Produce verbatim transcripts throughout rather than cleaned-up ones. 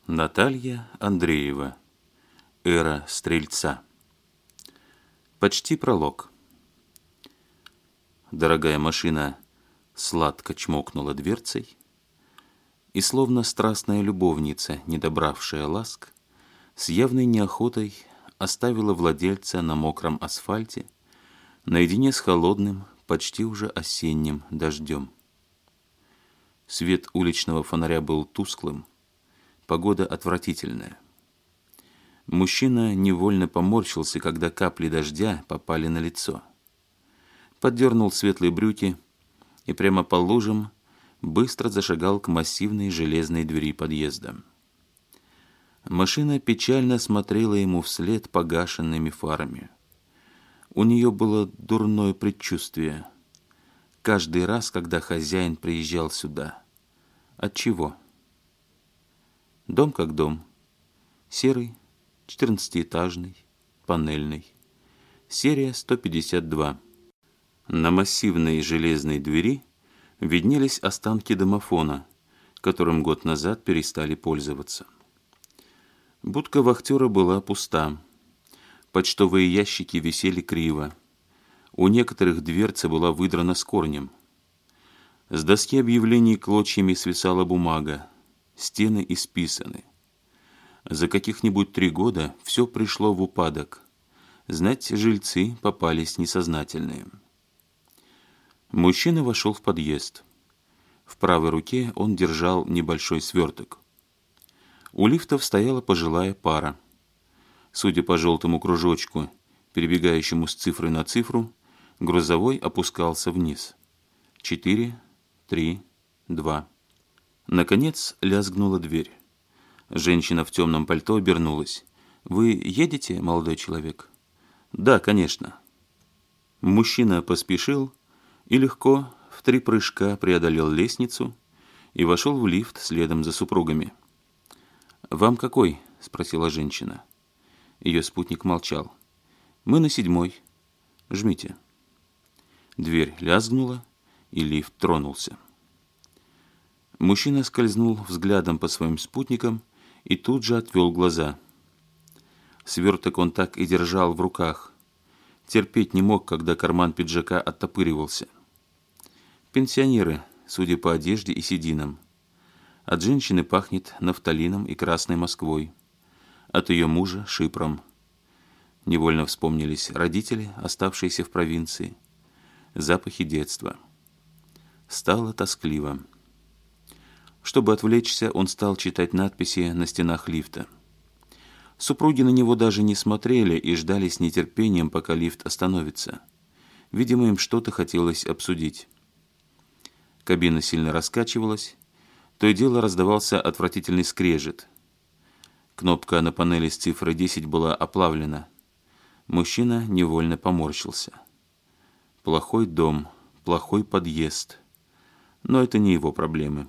Наталья Андреева. Эра Стрельца. Почти пролог. Дорогая машина сладко чмокнула дверцей, и словно страстная любовница, не добравшая ласк, с явной неохотой оставила владельца на мокром асфальте наедине с холодным, почти уже осенним дождем. Свет уличного фонаря был тусклым, погода отвратительная. Мужчина невольно поморщился, когда капли дождя попали на лицо. Поддернул светлые брюки и прямо по лужам быстро зашагал к массивной железной двери подъезда. Машина печально смотрела ему вслед погашенными фарами. У нее было дурное предчувствие. Каждый раз, когда хозяин приезжал сюда. Отчего? Дом как дом. Серый, четырнадцатиэтажный, панельный. Серия сто пятьдесят два. На массивной железной двери виднелись останки домофона, которым год назад перестали пользоваться. Будка вахтера была пуста. Почтовые ящики висели криво. У некоторых дверца была выдрана с корнем. С доски объявлений клочьями свисала бумага. Стены исписаны. За каких-нибудь три года все пришло в упадок. Знать, жильцы попались несознательные. Мужчина вошел в подъезд. В правой руке он держал небольшой сверток. У лифтов стояла пожилая пара. Судя по желтому кружочку, перебегающему с цифры на цифру, грузовой опускался вниз. Четыре, три, два. Наконец лязгнула дверь. Женщина в темном пальто обернулась. «Вы едете, молодой человек?» «Да, конечно». Мужчина поспешил и легко в три прыжка преодолел лестницу и вошел в лифт следом за супругами. «Вам какой?» – спросила женщина. Ее спутник молчал. «Мы на седьмой. Жмите». Дверь лязгнула, и лифт тронулся. Мужчина скользнул взглядом по своим спутникам и тут же отвел глаза. Сверток он так и держал в руках. Терпеть не мог, когда карман пиджака оттопыривался. Пенсионеры, судя по одежде и сединам. От женщины пахнет нафталином и Красной Москвой. От ее мужа – шипром. Невольно вспомнились родители, оставшиеся в провинции. Запахи детства. Стало тоскливо. Чтобы отвлечься, он стал читать надписи на стенах лифта. Супруги на него даже не смотрели и ждали с нетерпением, пока лифт остановится. Видимо, им что-то хотелось обсудить. Кабина сильно раскачивалась. То и дело раздавался отвратительный скрежет. Кнопка на панели с цифрой десять была оплавлена. Мужчина невольно поморщился. Плохой дом, плохой подъезд. Но это не его проблемы.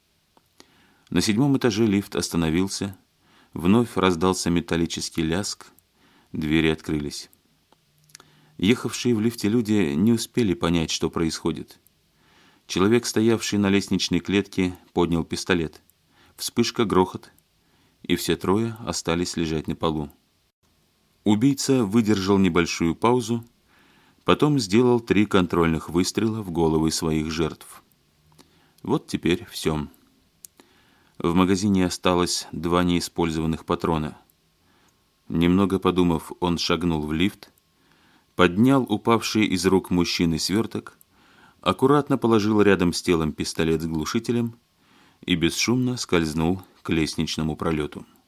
На седьмом этаже лифт остановился. Вновь раздался металлический лязг. Двери открылись. Ехавшие в лифте люди не успели понять, что происходит. Человек, стоявший на лестничной клетке, поднял пистолет. Вспышка, грохот, и все трое остались лежать на полу. Убийца выдержал небольшую паузу, потом сделал три контрольных выстрела в головы своих жертв. Вот теперь все. В магазине осталось два неиспользованных патрона. Немного подумав, он шагнул в лифт, поднял упавший из рук мужчины сверток, аккуратно положил рядом с телом пистолет с глушителем и бесшумно скользнул к лестничному пролету.